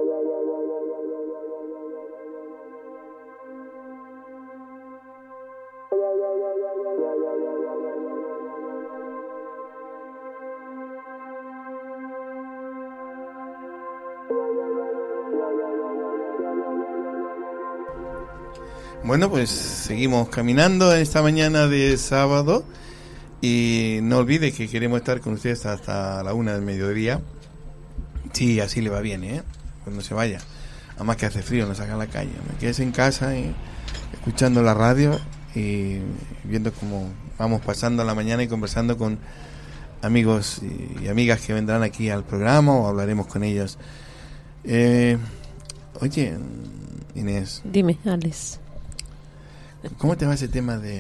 Bueno, pues seguimos caminando esta mañana de sábado y no olvide que queremos estar con ustedes hasta la 1 del mediodía. Sí, así le va bien, cuando se vaya. Además que hace frío, no salga a la calle. Me quedes en casa escuchando la radio y viendo cómo vamos pasando la mañana y conversando con amigos y amigas que vendrán aquí al programa o hablaremos con ellos. Oye, Inés. Dime, Alex. ¿Cómo te va ese tema de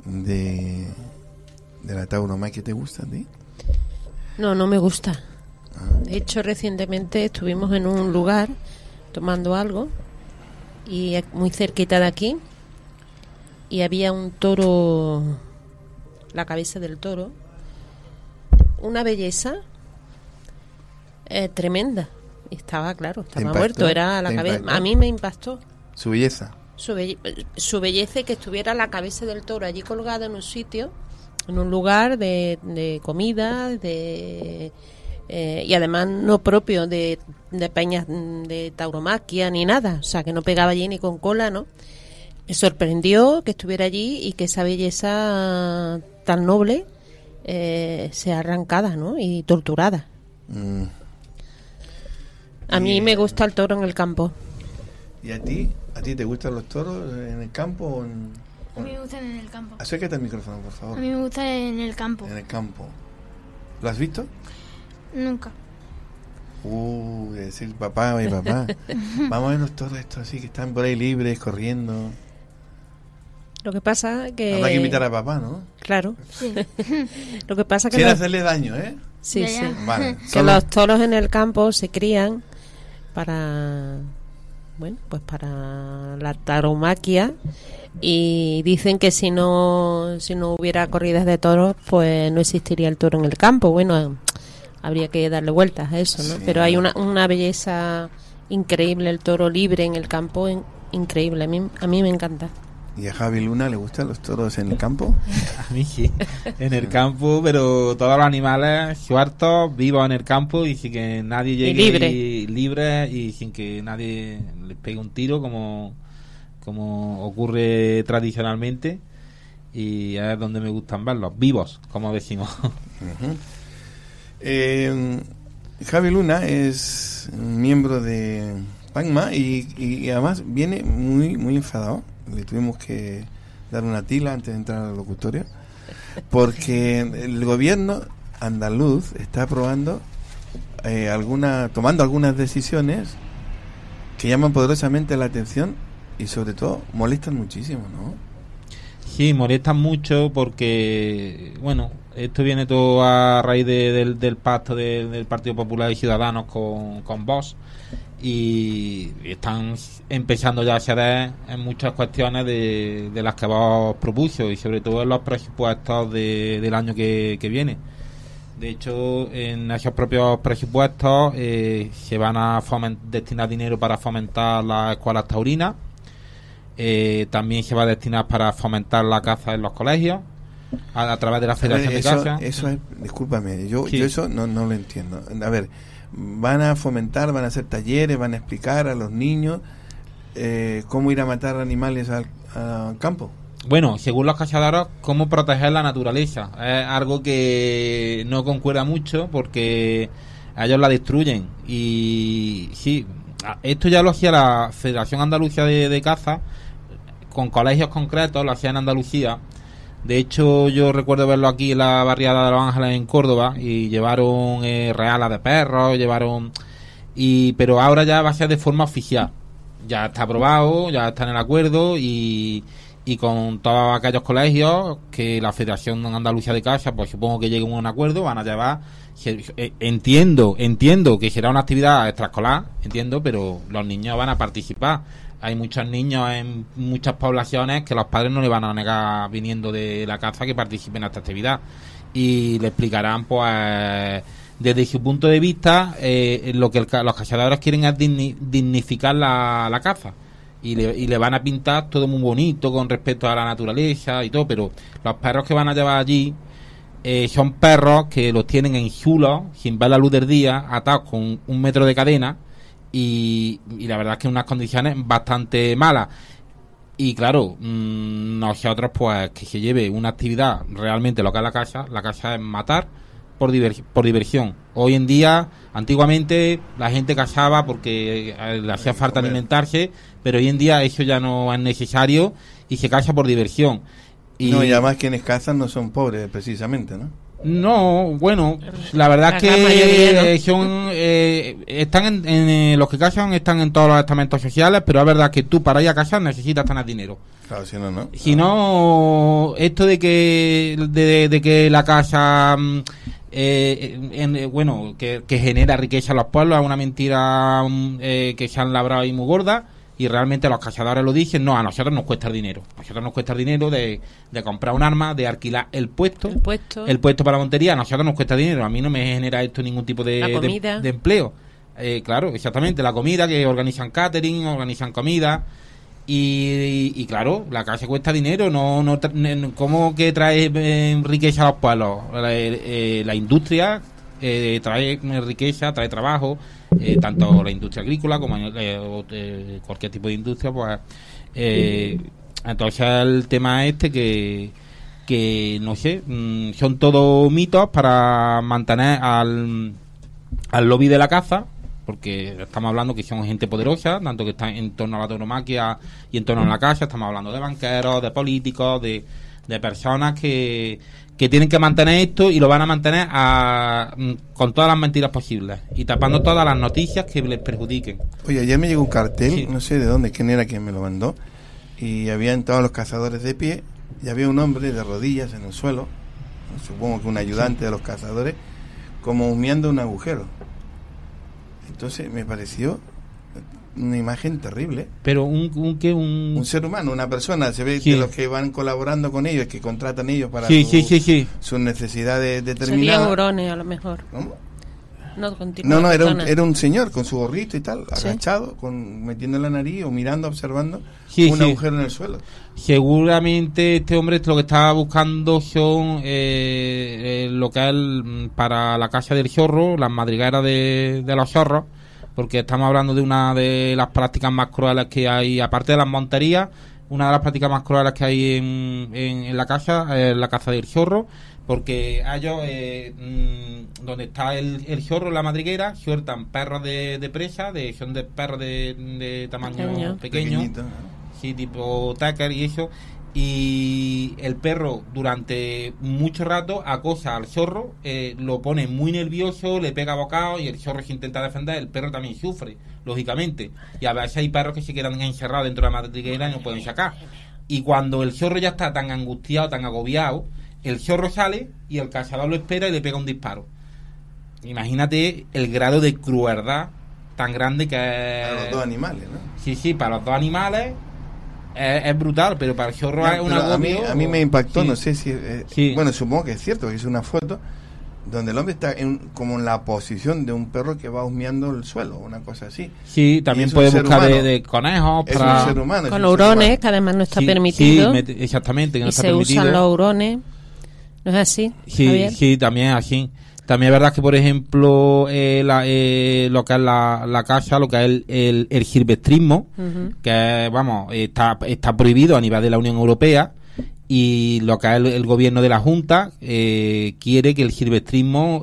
la tauromaquia? ¿Te gusta a ti? No me gusta. De hecho, recientemente estuvimos en un lugar tomando algo y muy cerquita de aquí y había un toro, la cabeza del toro, una belleza tremenda. Estaba muerto, era la cabeza. A mí me impactó. Su belleza. Su belleza y que estuviera la cabeza del toro allí colgada en un sitio, en un lugar de comida, y además no propio de peñas de tauromaquia ni nada, o sea que no pegaba allí ni con cola, ¿no? Me sorprendió que estuviera allí y que esa belleza tan noble sea arrancada, ¿no? Y torturada. A mí me gusta el toro en el campo. ¿Y a ti? ¿A ti te gustan los toros en el campo o en...? A mí me gustan en el campo. Acércate al micrófono, por favor. A mí me gustan en el campo. En el campo. ¿Lo has visto? Nunca. Decir papá y papá. Vamos a ver los toros estos así que están por ahí libres, corriendo. Lo que pasa que... Habrá que invitar a papá, ¿no? Claro. Sí. Lo que pasa que... Sin hacerle daño, ¿eh? Sí, Ya, sí. ya. Vale. Que los toros en el campo se crían para... Bueno, pues para la tauromaquia, y dicen que si no hubiera corridas de toros, pues no existiría el toro en el campo. Bueno, habría que darle vueltas a eso, ¿no? Sí. Pero hay una belleza increíble, el toro libre en el campo, increíble. A mí me encanta. ¿Y a Javi Luna le gustan los toros en el campo? A mí sí, en el campo, pero todos los animales sueltos, vivos en el campo y sin que nadie llegue libre y sin que nadie les pegue un tiro como ocurre tradicionalmente, y es donde me gustan verlos, vivos, como decimos. Javi Luna es miembro de PACMA y además viene muy enfadado. Le tuvimos que dar una tila antes de entrar al locutorio porque el gobierno andaluz está aprobando tomando algunas decisiones que llaman poderosamente la atención y sobre todo molestan muchísimo, ¿no? Sí, molestan mucho porque, bueno, esto viene todo a raíz del pacto del Partido Popular y Ciudadanos con Vox, y están empezando ya a ceder en muchas cuestiones de las que Vox propuso, y sobre todo en los presupuestos del año que viene. De hecho, en esos propios presupuestos se van a destinar dinero para fomentar las escuelas taurinas. También se va a destinar para fomentar la caza en los colegios a través de la Federación de Caza. Eso es, discúlpame, yo eso no lo entiendo. A ver, van a fomentar, van a hacer talleres, van a explicar a los niños cómo ir a matar animales al campo. Bueno, según los cazadores, cómo proteger la naturaleza. Es algo que no concuerda mucho porque ellos la destruyen. Y sí, esto ya lo hacía la Federación Andalucía de Caza con colegios concretos, lo hacía en Andalucía. De hecho, yo recuerdo verlo aquí en la barriada de Los Ángeles en Córdoba, y llevaron realas de perros, pero ahora ya va a ser de forma oficial. Ya está aprobado, ya está en el acuerdo, y con todos aquellos colegios que la Federación Andalucía de Caza, pues supongo que lleguen a un acuerdo, van a llevar. Entiendo que será una actividad extraescolar, pero los niños van a participar. Hay muchos niños en muchas poblaciones que los padres no le van a negar, viniendo de la caza, que participen en esta actividad, y le explicarán pues desde su punto de vista, lo que los cazadores quieren es dignificar la caza. Y le van a pintar todo muy bonito con respecto a la naturaleza y todo, pero los perros que van a llevar allí son perros que los tienen en chulos, sin ver la luz del día, atados con 1 metro de cadena y la verdad es que en unas condiciones bastante malas. Y claro, nosotros pues que se lleve una actividad realmente lo que es la caza es matar por diversión. Hoy en día, antiguamente la gente cazaba porque le hacía falta alimentarse, pero hoy en día eso ya no es necesario y se caza por diversión. Y además quienes cazan no son pobres precisamente, ¿no? No, bueno, la verdad es que son están los que cazan están en todos los estamentos sociales, pero es verdad que tú para ir a cazar necesitas tener dinero. Claro, si no, no. Si no, esto de que la caza que genera riqueza a los pueblos es una mentira que se han labrado ahí muy gorda. Y realmente los cazadores lo dicen, no, a nosotros nos cuesta el dinero. A nosotros nos cuesta el dinero de comprar un arma, de alquilar el puesto para la montería. A nosotros nos cuesta dinero. A mí no me genera esto ningún tipo de empleo. Claro, exactamente. La comida, que organizan catering, organizan comida. Y claro, la caza cuesta dinero. No ¿cómo que trae riqueza a los pueblos? La industria trae riqueza, trae trabajo. Tanto la industria agrícola como cualquier tipo de industria, pues entonces el tema que no sé, son todos mitos para mantener al lobby de la caza, porque estamos hablando que son gente poderosa, tanto que están en torno a la tauromaquia y en torno a la caza. Estamos hablando de banqueros, de políticos, de personas que tienen que mantener esto y lo van a mantener con todas las mentiras posibles y tapando todas las noticias que les perjudiquen. Oye, ayer me llegó un cartel, no sé de dónde, quién era quien me lo mandó, y habían todos los cazadores de pie y había un hombre de rodillas en el suelo, supongo que un ayudante de los cazadores, como humeando un agujero. Entonces me pareció una imagen terrible. Pero un ser humano, una persona, se ve sí. que los que van colaborando con ellos, que contratan ellos para sus necesidades determinadas. Serían hurones a lo mejor. ¿Cómo? No, era un señor con su gorrito y tal, agachado, metiendo la nariz o mirando, observando un agujero en el suelo. Seguramente este hombre lo que estaba buscando son lo que es para la casa del zorro, las madrigueras de los zorros, porque estamos hablando de una de las prácticas más crueles que hay, aparte de las monterías, una de las prácticas más crueles que hay en la caza es la caza del zorro, porque ellos, donde está el zorro en la madriguera, sueltan perros de presa, son de perros de tamaño pequeño, sí, tipo Tucker y eso, y el perro durante mucho rato acosa al zorro, lo pone muy nervioso, le pega bocados y el zorro se intenta defender. El perro también sufre, lógicamente, y a veces hay perros que se quedan encerrados dentro de la madriguera y no pueden sacar, y cuando el zorro ya está tan angustiado, tan agobiado, el zorro sale y el cazador lo espera y le pega un disparo. Imagínate el grado de crueldad tan grande que es. Para los dos animales, ¿no? Sí, para los dos animales es brutal, pero para el zorro es una agobio. A mí me impactó, no sé si... Bueno, supongo que es cierto, que es una foto donde el hombre está como en la posición de un perro que va husmeando el suelo, una cosa así. Sí, también puede buscar de conejos para... Es un ser humano. Con hurones, que además no está permitido. Sí, exactamente, que no está permitido. Y se usan los hurones. ¿No es así, Javier? Sí, también es así. También es verdad que, por ejemplo, lo que es la caza, lo que es el silvestrismo, que está prohibido a nivel de la Unión Europea, y lo que es el gobierno de la Junta quiere que el silvestrismo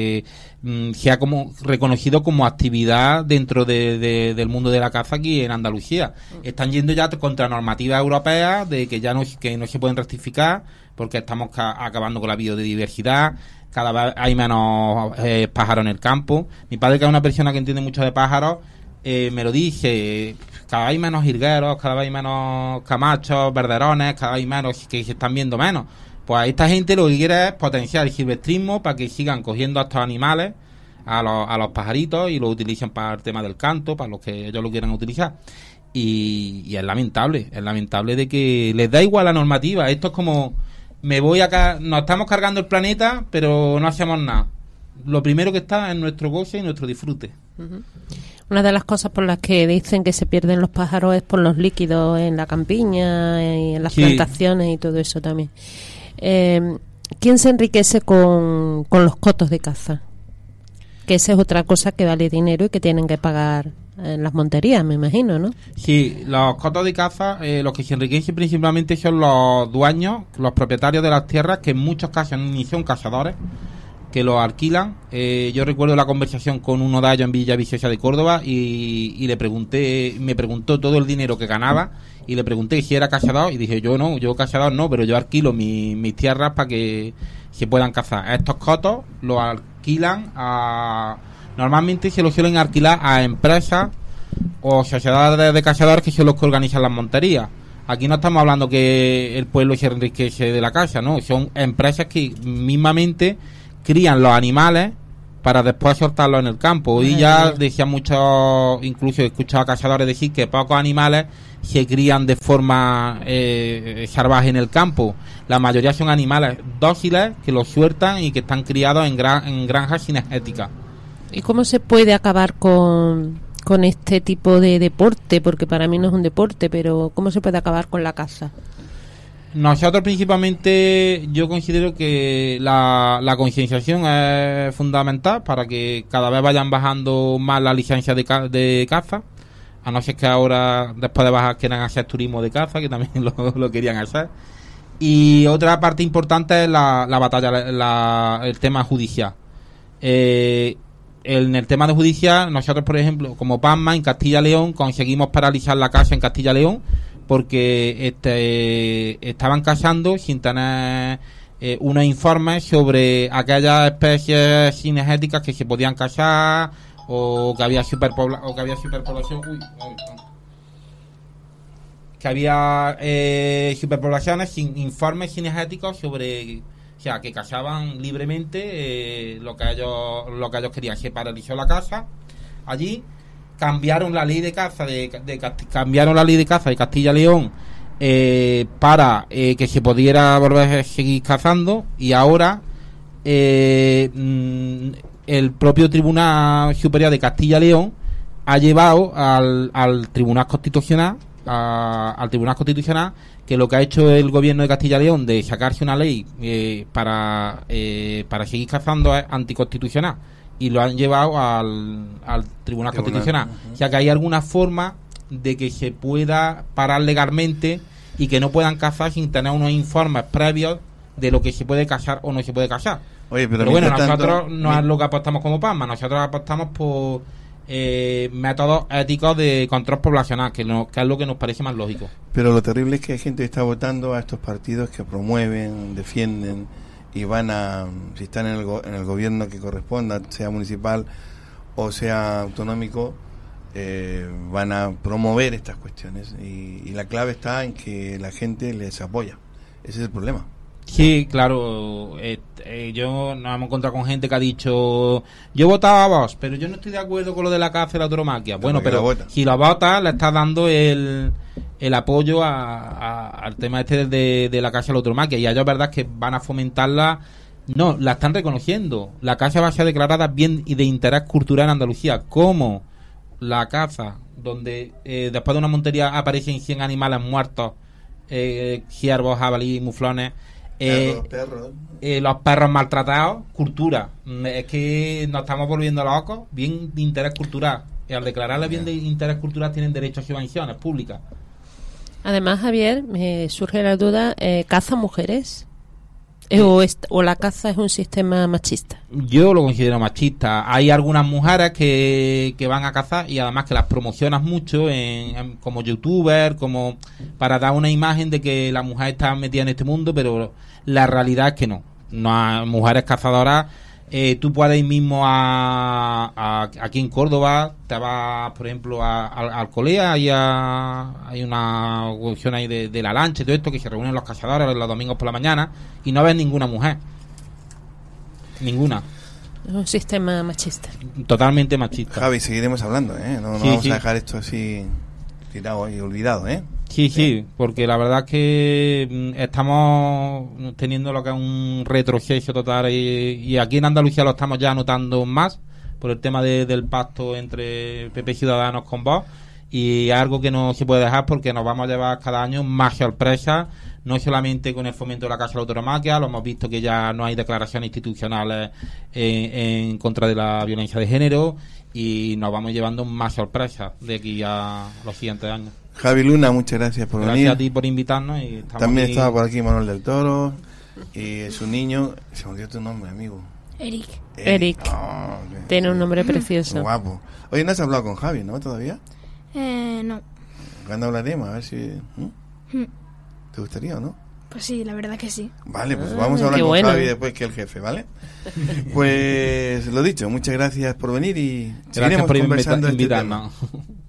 sea como reconocido como actividad dentro del mundo de la caza aquí en Andalucía. Están yendo ya contra normativas europeas de que ya no se pueden rectificar porque estamos acabando con la biodiversidad. Cada vez hay menos pájaros en el campo. Mi padre, que es una persona que entiende mucho de pájaros, me lo dice, cada vez hay menos jilgueros, cada vez hay menos camachos, verderones, cada vez hay menos que se están viendo menos. Pues esta gente lo que quiere es potenciar el silvestrismo para que sigan cogiendo a estos animales, a los pajaritos, y lo utilicen para el tema del canto, para los que ellos lo quieran utilizar. Y es lamentable de que les da igual la normativa. Esto es como... nos estamos cargando el planeta, pero no hacemos nada. lo primero que está es nuestro goce y nuestro disfrute. Una de las cosas por las que dicen que se pierden los pájaros es por los líquidos en la campiña y en las plantaciones y todo eso también. ¿Quién se enriquece con los cotos de caza? Que esa es otra cosa que vale dinero y que tienen que pagar en las monterías, me imagino, ¿no? Sí, los cotos de caza, los que se enriquecen principalmente son los dueños, los propietarios de las tierras, que en muchos casos ni son cazadores, que los alquilan. Yo recuerdo la conversación con uno de ellos en Villaviciosa de Córdoba y le pregunté, me preguntó todo el dinero que ganaba y le pregunté si era cazador y dije yo cazador no, pero yo alquilo mis tierras para que se puedan cazar. Estos cotos los alquilan normalmente se los suelen alquilar a empresas o sociedades de cazadores que son los que organizan las monterías. Aquí no estamos hablando que el pueblo se enriquece de la caza, no, son empresas que mismamente crían los animales para después soltarlos en el campo. Y ya decía mucho, incluso he escuchado a cazadores decir que pocos animales se crían de forma salvaje en el campo. La mayoría son animales dóciles que los sueltan y que están criados en granjas cinegéticas. ¿Y cómo se puede acabar con este tipo de deporte? Porque para mí no es un deporte, pero ¿cómo se puede acabar con la caza? Nosotros principalmente yo considero que la concienciación es fundamental para que cada vez vayan bajando más las licencias de caza, a no ser que ahora después de bajar quieran hacer turismo de caza, que también lo querían hacer. Y otra parte importante es la batalla, el tema judicial. En el tema de judicial, nosotros por ejemplo como PAMMA en Castilla y León conseguimos paralizar la caza en Castilla y León porque estaban cazando sin tener unos informes sobre aquellas especies cinegéticas que se podían cazar o que había superpoblación, que había superpoblaciones sin informes cinegéticos sobre, o sea, que cazaban libremente lo que ellos querían. Se paralizó la caza allí. Cambiaron la ley de caza cambiaron la ley de caza de Castilla y León para que se pudiera volver a seguir cazando, y ahora el propio Tribunal Superior de Castilla y León ha llevado al Tribunal Constitucional que lo que ha hecho el gobierno de Castilla y León de sacarse una ley para seguir cazando es anticonstitucional, y lo han llevado al Tribunal Constitucional. O sea que hay alguna forma de que se pueda parar legalmente y que no puedan cazar sin tener unos informes previos de lo que se puede cazar o no se puede cazar. Oye, pero bueno, nosotros no es lo que apostamos como PAMMA, nosotros apostamos por métodos éticos de control poblacional, que es lo que nos parece más lógico. Pero lo terrible es que hay gente que está votando a estos partidos que promueven, defienden y van a, si están en el gobierno que corresponda, sea municipal o sea autonómico, van a promover estas cuestiones y la clave está en que la gente les apoya. Ese es el problema. Sí, claro. Yo nos hemos encontrado con gente que ha dicho yo votaba a vos, pero yo no estoy de acuerdo con lo de la caza y la tauromaquia. Bueno, pero si lo votas le estás dando el apoyo al tema de la caza y la tauromaquia, y ellos es verdad que van a fomentarla. No, la están reconociendo. La caza va a ser declarada bien y de interés cultural en Andalucía, como la caza, donde después de una montería aparecen 100 animales muertos, ciervos, jabalíes, muflones, los perros maltratados, cultura. Es que nos estamos volviendo locos. Bien de interés cultural, y al declararle bien de interés cultural tienen derecho a subvenciones públicas. Además, Javier, me surge la duda, ¿caza mujeres? ¿O la caza es un sistema machista? Yo lo considero machista. Hay algunas mujeres que van a cazar y además que las promocionas mucho como youtuber, como para dar una imagen de que la mujer está metida en este mundo, pero la realidad es que no hay mujeres cazadoras. Tú puedes ir mismo aquí en Córdoba, te vas por ejemplo al Alcolea, hay una cuestión ahí de la lancha y todo esto, que se reúnen los cazadores los domingos por la mañana y no ves ninguna mujer, ninguna. Es un sistema machista, totalmente machista. Javi, seguiremos hablando, no vamos a dejar esto así tirado y olvidado, Sí, porque la verdad es que estamos teniendo lo que es un retroceso total y aquí en Andalucía lo estamos ya notando más por el tema del pacto entre PP y Ciudadanos con Vox, y es algo que no se puede dejar porque nos vamos a llevar cada año más sorpresas, no solamente con el fomento de la Casa de la Tauromaquia, lo hemos visto que ya no hay declaraciones institucionales en contra de la violencia de género, y nos vamos llevando más sorpresas de aquí a los siguientes años. Javi Luna, muchas gracias por venir. Gracias a ti por invitarnos. Y estamos también aquí. estaba por aquí Manuel del Toro y su niño, se me olvidó tu nombre, amigo. Eric. Oh, Tiene un nombre precioso. Guapo. Oye, no has hablado con Javi, ¿no? ¿Todavía? No. ¿Cuándo hablaremos? A ver si... ¿Te gustaría o no? Pues sí, la verdad que sí. Vale, pues vamos a hablar qué con bueno. Javi después que el jefe, ¿vale? Pues lo dicho, muchas gracias por venir y Gracias seguiremos por conversando de este invitarnos. tema.